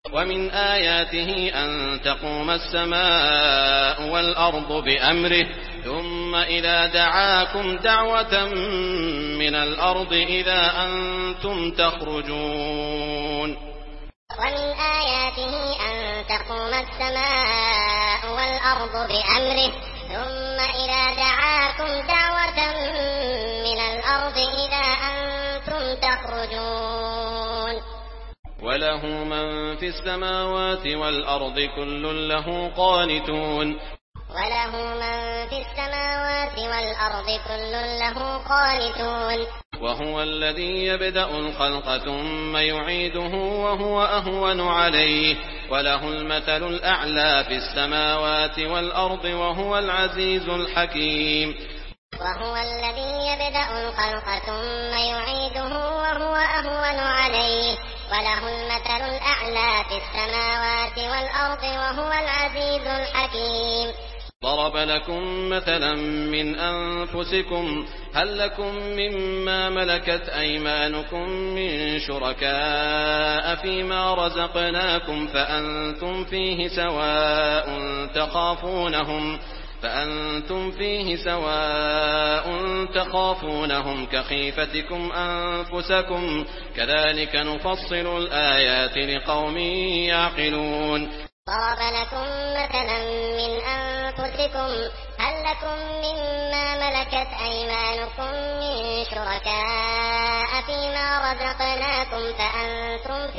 ومن آياته أن تقوم السماء والأرض بأمره ثم إذا دعاكم دعوة من الأرض إذا أنتم تخرجون. ومن آياته أن تقوم السماء والأرض بأمره ثم إذا دعاكم دعوة من الأرض إذا أنتم تخرجون. وله من في السماوات والأرض كل له قانتون. وله من في السماوات والأرض كل له قانتون. وهو الذي يبدأ الخلق ثم يعيده وهو أهون عليه وله المثل الأعلى في السماوات والأرض وهو العزيز الحكيم. وهو الذي يبدأ الخلق ثم يعيده وهو أهون عليه وله المثل الأعلى في السماوات والأرض وهو العزيز الحكيم. ضرب لكم مثلا من أنفسكم هل لكم مما ملكت أيمانكم من شركاء فيما رزقناكم فأنتم فيه سواء تخافونهم كخيفتكم أنفسكم كذلك نفصل الآيات لقوم يعقلون. ضرب لكم مثلا من أنفسكم هل لكم مما ملكت أيمانكم من شركاء فيما رزقناكم فأنتم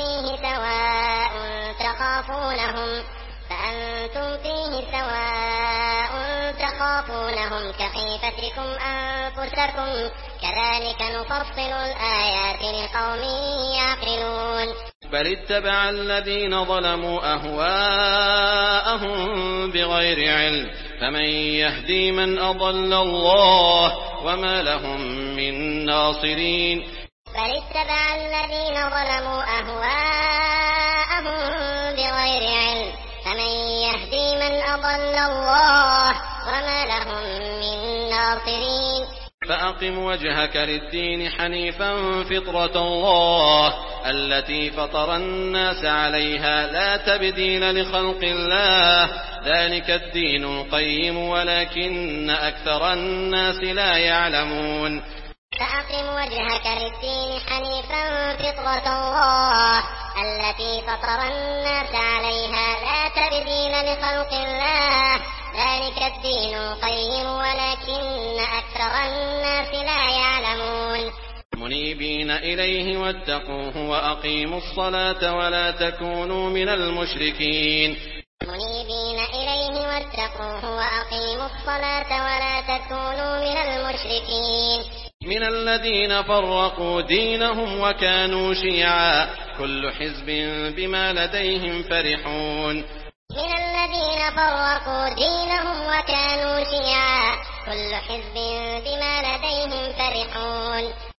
فيه سواء تخافونهم كخيفتكم أنفسكم كذلك نفصل الآيات لقوم يعقلون. بل اتبع الذين ظلموا أهواءهم بغير علم فمن يهدي من أضل الله وما لهم من ناصرين. بل اتبع الذين ظلموا أهواءهم بغير علم فمن يهدي من أضل الله وما لهم من ناصرين. فأقم وجهك للدين حنيفا فطرة الله التي فطر الناس عليها لا تبديل لخلق الله ذلك الدين القيم ولكن أكثر الناس لا يعلمون. فأقم وجهك للدين حنيفا فطرة الله التي فطر الناس عليها لا تبديل لخلق الله ذلك الدين القيم ولكن أكثر الناس لا يعلمون. منيبين إليه واتقوه وأقيموا الصلاة ولا تكونوا من المشركين. منيبين إليه واتقوه وأقيموا الصلاة ولا تكونوا من المشركين. من الذين فرقوا دينهم وكانوا شيعا كل حزب بما لديهم فرحون. من الذين فرقوا دينهم وكانوا شيعا كل حزب بما لديهم فرحون.